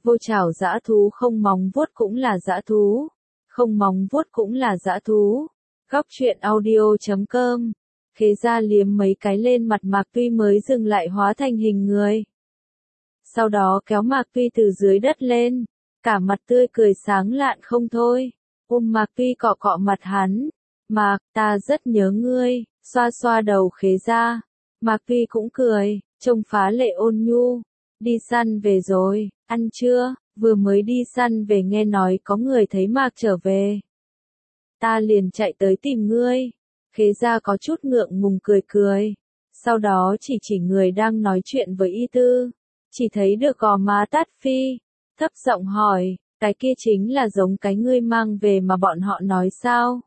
Vô chảo dã thú không móng vuốt cũng là dã thú, không móng vuốt cũng là dã thú. Góc truyện audio.com. Khế ra liếm mấy cái lên mặt Mạc Tuy mới dừng lại hóa thành hình người. Sau đó kéo Mạc Tuy từ dưới đất lên, cả mặt tươi cười sáng lạn không thôi. Ôm Mạc Tuy cọ cọ mặt hắn. Mạc, ta rất nhớ ngươi, xoa xoa đầu Khế ra. Mạc Tuy cũng cười, trông phá lệ ôn nhu. Đi săn về rồi, ăn chưa? Vừa mới đi săn về nghe nói có người thấy Mạc trở về. Ta liền chạy tới tìm ngươi. Khế ra có chút ngượng ngùng cười cười. Sau đó chỉ người đang nói chuyện với Y Tư. Chỉ thấy được gò má Tát Phi. Thấp giọng hỏi, cái kia chính là giống cái ngươi mang về mà bọn họ nói sao?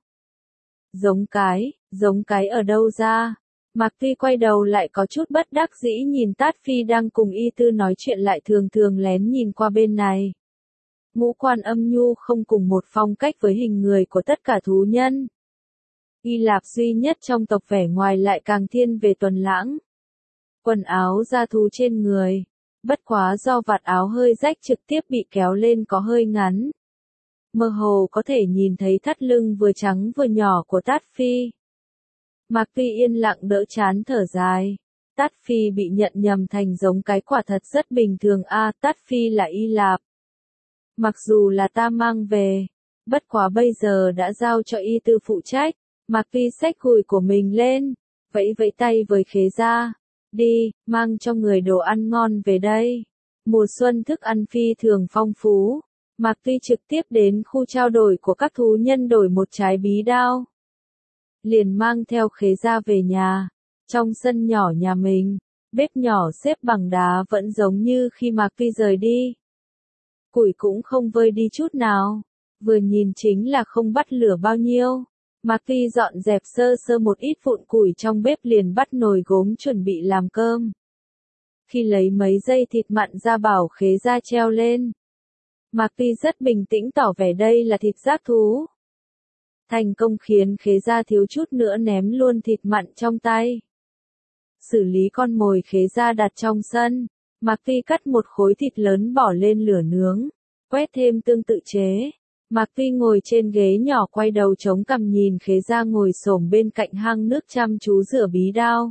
Giống cái ở đâu ra? Mạc Tuy quay đầu lại có chút bất đắc dĩ nhìn Tát Phi đang cùng Y Tư nói chuyện lại thường lén nhìn qua bên này. Ngũ quan âm nhu không cùng một phong cách với hình người của tất cả thú nhân. Y Lạp duy nhất trong tộc vẻ ngoài lại càng thiên về tuần lãng. Quần áo da thú trên người, bất quá do vạt áo hơi rách trực tiếp bị kéo lên có hơi ngắn. Mơ hồ có thể nhìn thấy thắt lưng vừa trắng vừa nhỏ của Tát Phi. Mạc Tuy yên lặng đỡ chán thở dài. Tát Phi bị nhận nhầm thành giống cái quả thật rất bình thường Tát Phi là Y Lạp. Mặc dù là ta mang về, bất quá bây giờ đã giao cho Y Tư phụ trách. Mạc Tuy xách gùi của mình lên, vẫy tay với Khế ra. Đi, mang cho người đồ ăn ngon về đây. Mùa xuân thức ăn phi thường phong phú. Mạc Tuy trực tiếp đến khu trao đổi của các thú nhân đổi một trái bí đao. Liền mang theo Khế ra về nhà. Trong sân nhỏ nhà mình, bếp nhỏ xếp bằng đá vẫn giống như khi Mạc Tuy rời đi. Củi cũng không vơi đi chút nào, vừa nhìn chính là không bắt lửa bao nhiêu. Mạc Tuy dọn dẹp sơ một ít vụn củi trong bếp liền bắt nồi gốm chuẩn bị làm cơm. Khi lấy mấy dây thịt mặn ra bảo Khế ra treo lên. Mạc Tuy rất bình tĩnh tỏ vẻ đây là thịt giác thú. Thành công khiến Khế ra thiếu chút nữa ném luôn thịt mặn trong tay. Xử lý con mồi Khế ra đặt trong sân. Mạc Tuy cắt một khối thịt lớn bỏ lên lửa nướng. Quét thêm tương tự chế. Mạc Tuy ngồi trên ghế nhỏ quay đầu chống cằm nhìn Khế ra ngồi xổm bên cạnh hang nước chăm chú rửa bí đao.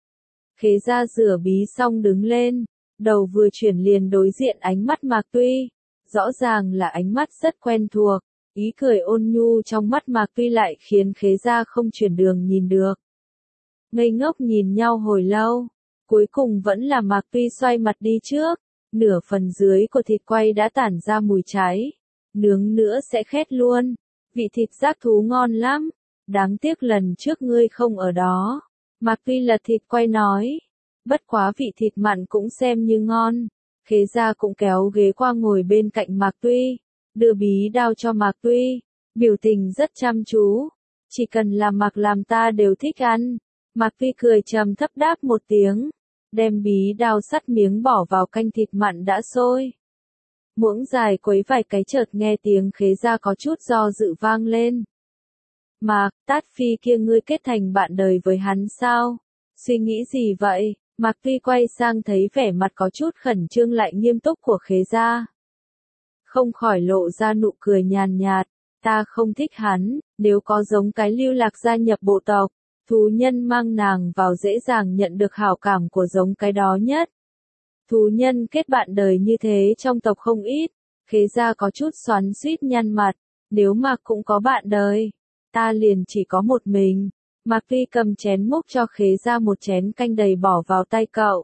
Khế ra rửa bí xong đứng lên. Đầu vừa chuyển liền đối diện ánh mắt Mạc Tuy. Rõ ràng là ánh mắt rất quen thuộc. Ý cười ôn nhu trong mắt Mạc Tuy lại khiến Khế ra không chuyển đường nhìn được. Ngây ngốc nhìn nhau hồi lâu. Cuối cùng vẫn là Mạc Tuy xoay mặt đi trước. Nửa phần dưới của thịt quay đã tản ra mùi cháy. Nướng nữa sẽ khét luôn. Vị thịt giác thú ngon lắm. Đáng tiếc lần trước ngươi không ở đó. Mạc Tuy lật thịt quay nói. Bất quá vị thịt mặn cũng xem như ngon. Khế ra cũng kéo ghế qua ngồi bên cạnh Mạc Tuy. Đưa bí đao cho Mạc Tuy. Biểu tình rất chăm chú. Chỉ cần là Mạc làm ta đều thích ăn. Mạc Tuy cười trầm thấp đáp một tiếng. Đem bí đao sắt miếng bỏ vào canh thịt mặn đã sôi. Muỗng dài quấy vài cái chợt nghe tiếng Khế ra có chút do dự vang lên. Mạc, Tát Phi kia ngươi kết thành bạn đời với hắn sao? Suy nghĩ gì vậy? Mạc Tuy quay sang thấy vẻ mặt có chút khẩn trương lại nghiêm túc của Khế ra. Không khỏi lộ ra nụ cười nhàn nhạt. Ta không thích hắn, nếu có giống cái Lưu Lạc gia nhập bộ tộc. Thú nhân mang nàng vào dễ dàng nhận được hảo cảm của giống cái đó nhất. Thú nhân kết bạn đời như thế trong tộc không ít. Khế ra có chút xoắn xuýt nhăn mặt. Nếu Mạc cũng có bạn đời, ta liền chỉ có một mình. Mạc Tuy cầm chén múc cho Khế ra một chén canh đầy bỏ vào tay cậu.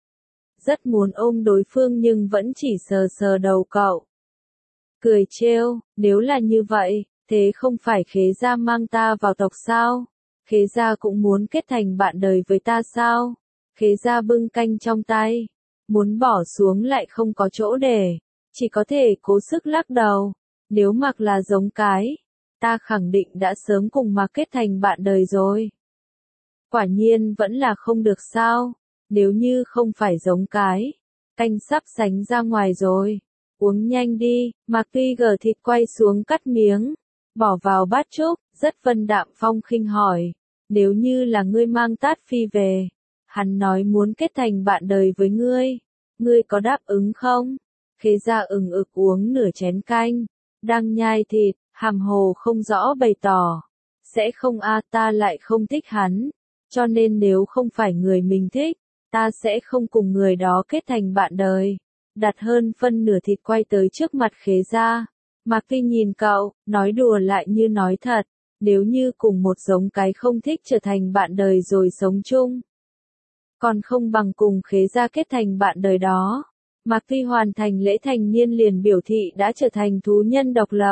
Rất muốn ôm đối phương nhưng vẫn chỉ sờ đầu cậu. Cười trêu, nếu là như vậy, thế không phải Khế ra mang ta vào tộc sao? Khế ra cũng muốn kết thành bạn đời với ta sao? Khế ra bưng canh trong tay. Muốn bỏ xuống lại không có chỗ để. Chỉ có thể cố sức lắc đầu. Nếu Mạc là giống cái, ta khẳng định đã sớm cùng Mạc kết thành bạn đời rồi. Quả nhiên vẫn là không được sao. Nếu như không phải giống cái, canh sắp sánh ra ngoài rồi. Uống nhanh đi. Mạc Tuy gở thịt quay xuống cắt miếng. Bỏ vào bát trúc, rất vân đạm phong khinh hỏi. Nếu như là ngươi mang Tát Phi về, hắn nói muốn kết thành bạn đời với ngươi. Ngươi có đáp ứng không? Khế gia ừng ực uống nửa chén canh, đang nhai thịt, hàm hồ không rõ bày tỏ. Sẽ không ta lại không thích hắn, cho nên nếu không phải người mình thích, ta sẽ không cùng người đó kết thành bạn đời. Đặt hơn phân nửa thịt quay tới trước mặt Khế gia. Mạc Phi nhìn cậu, nói đùa lại như nói thật, nếu như cùng một giống cái không thích trở thành bạn đời rồi sống chung. Còn không bằng cùng Khế gia kết thành bạn đời đó. Mạc Phi hoàn thành lễ thành niên liền biểu thị đã trở thành thú nhân độc lập.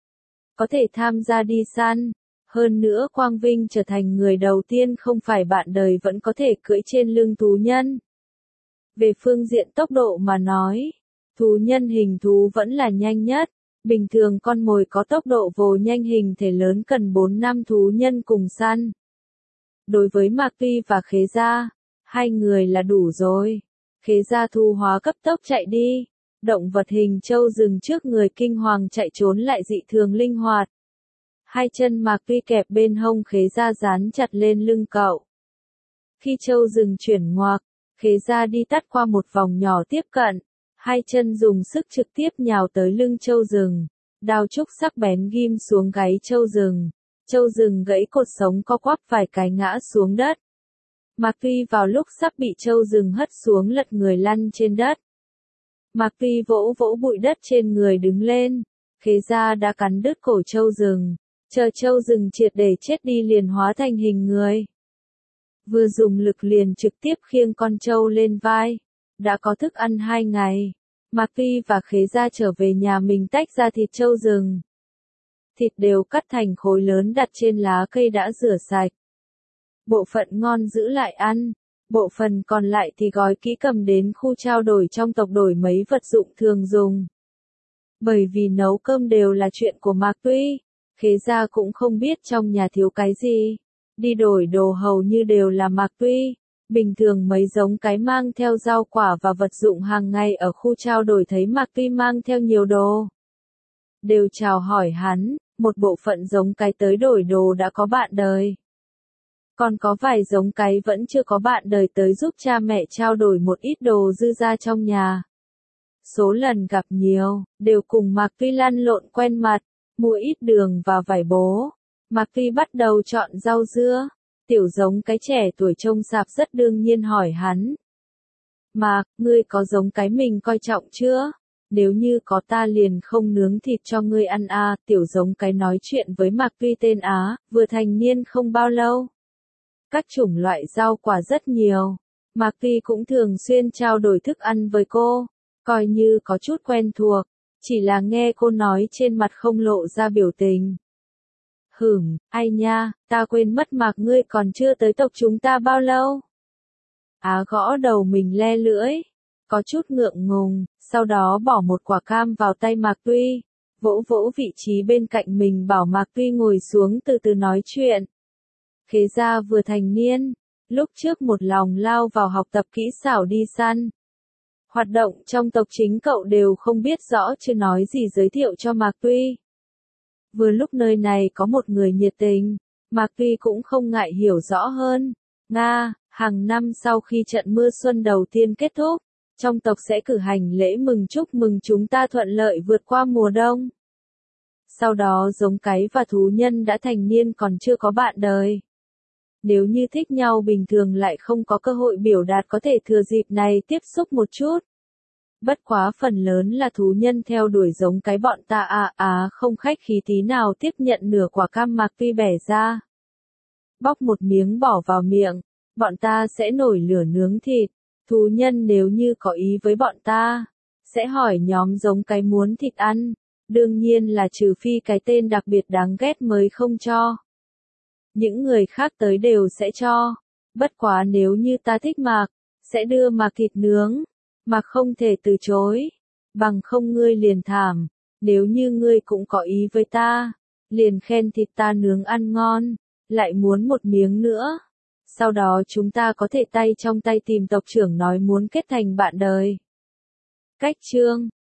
Có thể tham gia đi săn, hơn nữa quang vinh trở thành người đầu tiên không phải bạn đời vẫn có thể cưỡi trên lưng thú nhân. Về phương diện tốc độ mà nói, thú nhân hình thú vẫn là nhanh nhất. Bình thường con mồi có tốc độ vồ nhanh hình thể lớn cần 4 năm thú nhân cùng săn. Đối với Mạc Phi và Khế gia, hai người là đủ rồi. Khế gia thu hóa cấp tốc chạy đi. Động vật hình trâu rừng trước người kinh hoàng chạy trốn lại dị thường linh hoạt. Hai chân Mạc Phi kẹp bên hông Khế gia dán chặt lên lưng cậu. Khi trâu rừng chuyển ngoặc, Khế gia đi tắt qua một vòng nhỏ tiếp cận. Hai chân dùng sức trực tiếp nhào tới lưng trâu rừng. Đao trúc sắc bén ghim xuống gáy trâu rừng. Trâu rừng gãy cột sống co quắp vài cái ngã xuống đất. Mạc Phi vào lúc sắp bị trâu rừng hất xuống lật người lăn trên đất. Mạc Phi vỗ vỗ bụi đất trên người đứng lên. Khế gia đã cắn đứt cổ trâu rừng. Chờ trâu rừng triệt để chết đi liền hóa thành hình người. Vừa dùng lực liền trực tiếp khiêng con trâu lên vai. Đã có thức ăn 2 ngày. Mạc Phi và Khế gia trở về nhà mình tách ra thịt trâu rừng. Thịt đều cắt thành khối lớn đặt trên lá cây đã rửa sạch. Bộ phận ngon giữ lại ăn, bộ phận còn lại thì gói kỹ cầm đến khu trao đổi trong tộc đổi mấy vật dụng thường dùng. Bởi vì nấu cơm đều là chuyện của Mạc Phi, Khế gia cũng không biết trong nhà thiếu cái gì. Đi đổi đồ hầu như đều là Mạc Phi. Bình thường mấy giống cái mang theo rau quả và vật dụng hàng ngày ở khu trao đổi thấy Mạc Phi mang theo nhiều đồ. Đều chào hỏi hắn, một bộ phận giống cái tới đổi đồ đã có bạn đời. Còn có vài giống cái vẫn chưa có bạn đời tới giúp cha mẹ trao đổi một ít đồ dư ra trong nhà. Số lần gặp nhiều, đều cùng Mạc Phi lăn lộn quen mặt, mua ít đường và vải bố. Mạc Phi bắt đầu chọn rau dưa. Tiểu giống cái trẻ tuổi trông sạp rất đương nhiên hỏi hắn. Mạc, ngươi có giống cái mình coi trọng chưa? Nếu như có ta liền không nướng thịt cho ngươi ăn tiểu giống cái nói chuyện với Mạc Phi tên Á, vừa thành niên không bao lâu. Các chủng loại rau quả rất nhiều. Mạc Phi cũng thường xuyên trao đổi thức ăn với cô, coi như có chút quen thuộc, chỉ là nghe cô nói trên mặt không lộ ra biểu tình. Ai nha, ta quên mất Mạc ngươi còn chưa tới tộc chúng ta bao lâu. Á gõ đầu mình le lưỡi, có chút ngượng ngùng, sau đó bỏ một quả cam vào tay Mạc Phi, vỗ vỗ vị trí bên cạnh mình bảo Mạc Phi ngồi xuống từ từ nói chuyện. Khế gia vừa thành niên, lúc trước một lòng lao vào học tập kỹ xảo đi săn. Hoạt động trong tộc chính cậu đều không biết rõ chứ nói gì giới thiệu cho Mạc Phi. Vừa lúc nơi này có một người nhiệt tình, Mạc Phi cũng không ngại hiểu rõ hơn. Hàng năm sau khi trận mưa xuân đầu tiên kết thúc, trong tộc sẽ cử hành lễ mừng chúc mừng chúng ta thuận lợi vượt qua mùa đông. Sau đó giống cái và thú nhân đã thành niên còn chưa có bạn đời. Nếu như thích nhau bình thường lại không có cơ hội biểu đạt có thể thừa dịp này tiếp xúc một chút. Bất quá phần lớn là thú nhân theo đuổi giống cái bọn ta không khách khí tí nào tiếp nhận nửa quả cam Mạc Phi bẻ ra. Bóc một miếng bỏ vào miệng, bọn ta sẽ nổi lửa nướng thịt, thú nhân nếu như có ý với bọn ta, sẽ hỏi nhóm giống cái muốn thịt ăn, đương nhiên là trừ phi cái tên đặc biệt đáng ghét mới không cho. Những người khác tới đều sẽ cho, bất quá nếu như ta thích Mạc, sẽ đưa Mạc thịt nướng. Mạc không thể từ chối, bằng không ngươi liền thảm, nếu như ngươi cũng có ý với ta, liền khen thịt ta nướng ăn ngon, lại muốn một miếng nữa. Sau đó chúng ta có thể tay trong tay tìm tộc trưởng nói muốn kết thành bạn đời. Cách chương